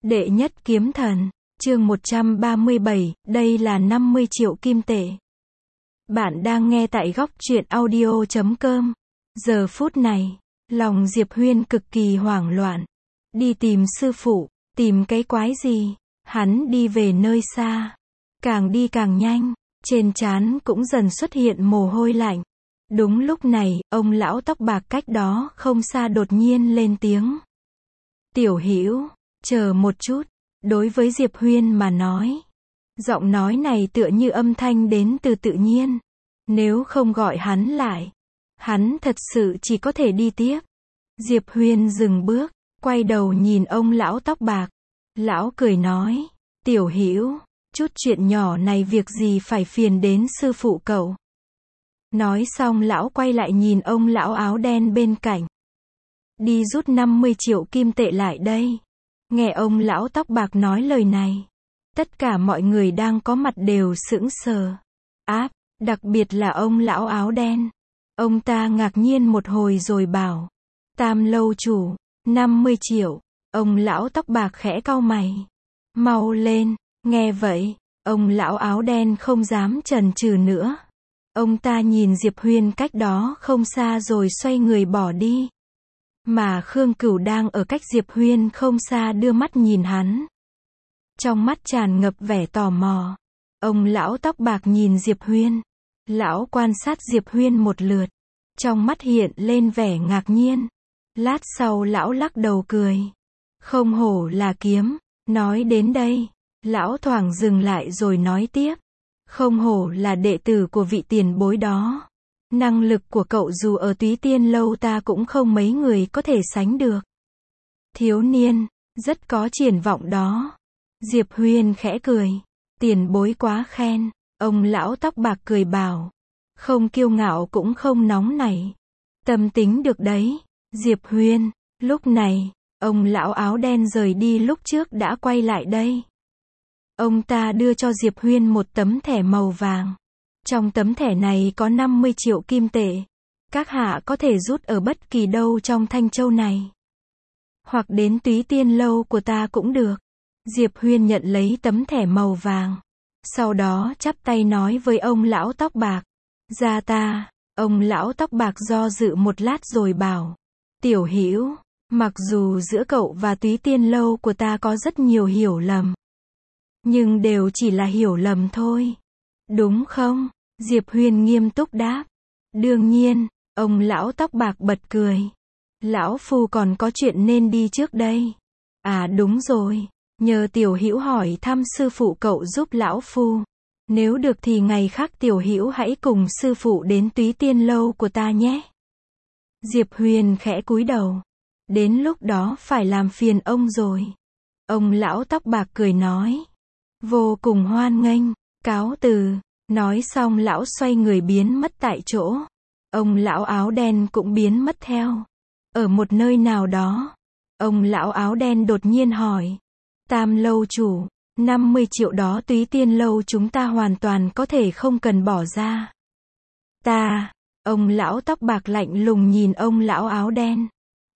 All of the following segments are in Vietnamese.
Đệ nhất kiếm thần, chương 137, đây là 50 triệu kim tệ. Bạn đang nghe tại góc truyện audio.com. Giờ phút này, lòng Diệp Huyên cực kỳ hoảng loạn. Đi tìm sư phụ, tìm cái quái gì? Hắn đi về nơi xa. Càng đi càng nhanh, trên trán cũng dần xuất hiện mồ hôi lạnh. Đúng lúc này, ông lão tóc bạc cách đó không xa đột nhiên lên tiếng. Tiểu Hữu, chờ một chút. Đối với Diệp Huyên mà nói, giọng nói này tựa như âm thanh đến từ tự nhiên. Nếu không gọi hắn lại, hắn thật sự chỉ có thể đi tiếp. Diệp Huyên dừng bước, quay đầu nhìn ông lão tóc bạc. Lão cười nói, Tiểu Hữu, chút chuyện nhỏ này việc gì phải phiền đến sư phụ cậu. Nói xong lão quay lại nhìn ông lão áo đen bên cạnh. Đi rút 50 triệu kim tệ lại đây. Nghe ông lão tóc bạc nói lời này, tất cả mọi người đang có mặt đều sững sờ. Đặc biệt là ông lão áo đen. Ông ta ngạc nhiên một hồi rồi bảo, Tam lâu chủ, 50 triệu. Ông lão tóc bạc khẽ cau mày. Mau lên. Nghe vậy, ông lão áo đen không dám chần chừ nữa. Ông ta nhìn Diệp Huyên cách đó không xa rồi xoay người bỏ đi. Mà Khương Cửu đang ở cách Diệp Huyên không xa đưa mắt nhìn hắn. Trong mắt tràn ngập vẻ tò mò. Ông lão tóc bạc nhìn Diệp Huyên. Lão quan sát Diệp Huyên một lượt. Trong mắt hiện lên vẻ ngạc nhiên. Lát sau lão lắc đầu cười. Không hổ là kiếm. Nói đến đây, lão thoảng dừng lại rồi nói tiếp. Không hổ là đệ tử của vị tiền bối đó. Năng lực của cậu dù ở Túy Tiên lâu ta cũng không mấy người có thể sánh được. Thiếu niên, rất có triển vọng đó. Diệp Huyên khẽ cười. Tiền bối quá khen. Ông lão tóc bạc cười bảo. Không kiêu ngạo cũng không nóng nảy. Tâm tính được đấy. Diệp Huyên. Lúc này, ông lão áo đen rời đi lúc trước đã quay lại đây. Ông ta đưa cho Diệp Huyên một tấm thẻ màu vàng. Trong tấm thẻ này có 50 triệu kim tệ. Các hạ có thể rút ở bất kỳ đâu trong Thanh Châu này. Hoặc đến Túy Tiên lâu của ta cũng được. Diệp Huyên nhận lấy tấm thẻ màu vàng. Sau đó chắp tay nói với ông lão tóc bạc. Ra ta. Ông lão tóc bạc do dự một lát rồi bảo. Tiểu Hữu, mặc dù giữa cậu và Túy Tiên lâu của ta có rất nhiều hiểu lầm. Nhưng đều chỉ là hiểu lầm thôi. Đúng không? Diệp Huyên nghiêm túc đáp. Đương nhiên. Ông lão tóc bạc bật cười. Lão phu còn có chuyện nên đi trước đây. À đúng rồi. Nhờ Tiểu Hữu hỏi thăm sư phụ cậu giúp lão phu. Nếu được thì ngày khác Tiểu Hữu hãy cùng sư phụ đến Túy Tiên lâu của ta nhé. Diệp Huyên khẽ cúi đầu. Đến lúc đó phải làm phiền ông rồi. Ông lão tóc bạc cười nói. Vô cùng hoan nghênh. Cáo từ. Nói xong lão xoay người biến mất tại chỗ. Ông lão áo đen cũng biến mất theo. Ở một nơi nào đó, ông lão áo đen đột nhiên hỏi. Tam lâu chủ, 50 triệu đó Túy Tiên lâu chúng ta hoàn toàn có thể không cần bỏ ra. Ông lão tóc bạc lạnh lùng nhìn ông lão áo đen.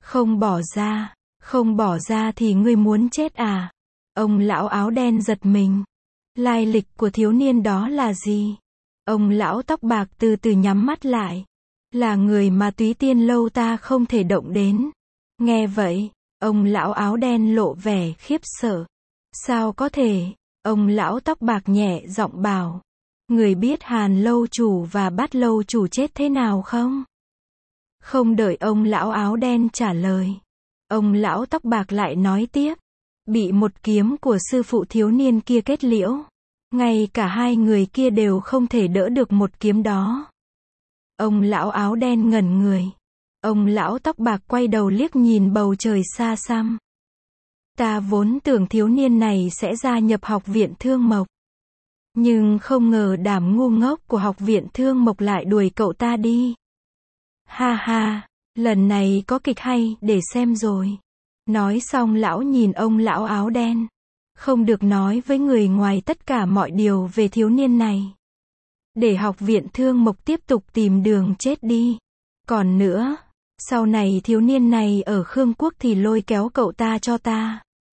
Không bỏ ra thì ngươi muốn chết à? Ông lão áo đen giật mình. Lai lịch của thiếu niên đó là gì? Ông lão tóc bạc từ từ nhắm mắt lại. Là người mà Túy Tiên lâu ta không thể động đến. Nghe vậy, ông lão áo đen lộ vẻ khiếp sợ. Sao có thể? Ông lão tóc bạc nhẹ giọng bảo. Người biết Hàn lâu chủ và Bát lâu chủ chết thế nào không? Không đợi ông lão áo đen trả lời. Ông lão tóc bạc lại nói tiếp. Bị một kiếm của sư phụ thiếu niên kia kết liễu. Ngay cả hai người kia đều không thể đỡ được một kiếm đó. Ông lão áo đen ngẩn người. Ông lão tóc bạc quay đầu liếc nhìn bầu trời xa xăm. Ta vốn tưởng thiếu niên này sẽ gia nhập học viện Thương Mộc. Nhưng không ngờ đám ngu ngốc của học viện Thương Mộc lại đuổi cậu ta đi. Ha ha, lần này có kịch hay để xem rồi. Nói xong lão nhìn ông lão áo đen. Không được nói với người ngoài tất cả mọi điều về thiếu niên này. Để học viện Thương Mộc tiếp tục tìm đường chết đi. Còn nữa, sau này thiếu niên này ở Khương Quốc thì lôi kéo cậu ta cho ta.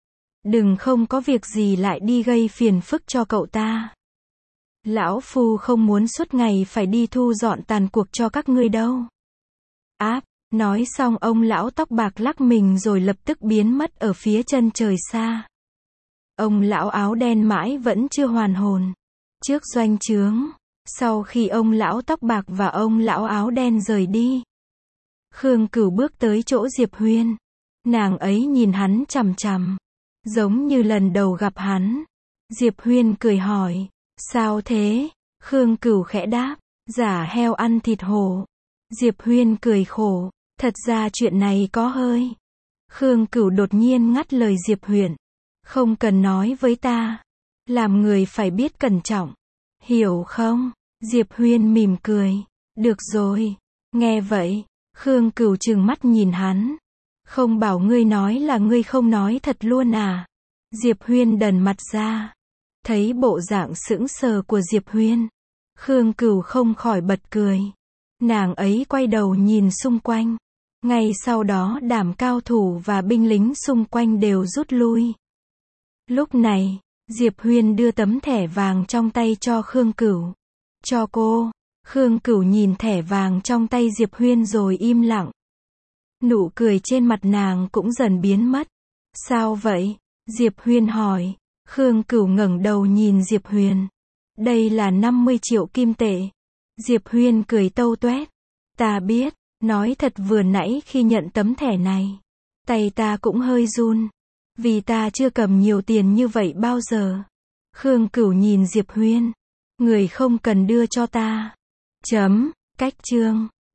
Đừng không có việc gì lại đi gây phiền phức cho cậu ta. Lão Phu không muốn suốt ngày phải đi thu dọn tàn cuộc cho các ngươi đâu. Áp, nói xong ông lão tóc bạc lắc mình rồi lập tức biến mất ở phía chân trời xa. Ông lão áo đen mãi vẫn chưa hoàn hồn. Trước doanh trướng, sau khi ông lão tóc bạc và ông lão áo đen rời đi, Khương Cửu bước tới chỗ Diệp Huyên. Nàng ấy nhìn hắn chằm chằm, giống như lần đầu gặp hắn. Diệp Huyên cười hỏi, sao thế? Khương Cửu khẽ đáp, giả heo ăn thịt hổ. Diệp Huyên cười khổ, thật ra chuyện này có hơi. Khương Cửu đột nhiên ngắt lời Diệp Huyên, không cần nói với ta. Làm người phải biết cẩn trọng, hiểu không? Diệp Huyên mỉm cười, được rồi. Nghe vậy, Khương Cửu trừng mắt nhìn hắn. Không bảo ngươi nói là ngươi không nói thật luôn à? Diệp Huyên đần mặt ra. Thấy bộ dạng sững sờ của Diệp Huyên, Khương Cửu không khỏi bật cười. Nàng ấy quay đầu nhìn xung quanh. Ngay sau đó đám cao thủ và binh lính xung quanh đều rút lui. Lúc này, Diệp Huyên đưa tấm thẻ vàng trong tay cho Khương Cửu. Cho cô. Khương Cửu nhìn thẻ vàng trong tay Diệp Huyên rồi im lặng. Nụ cười trên mặt nàng cũng dần biến mất. Sao vậy? Diệp Huyên hỏi. Khương Cửu ngẩng đầu nhìn Diệp Huyên. Đây là 50 triệu kim tệ. Diệp Huyên cười tâu tuét. Ta biết, nói thật vừa nãy khi nhận tấm thẻ này, tay ta cũng hơi run. Vì ta chưa cầm nhiều tiền như vậy bao giờ. Khương Cửu nhìn Diệp Huyên. Người không cần đưa cho ta. Cách chương.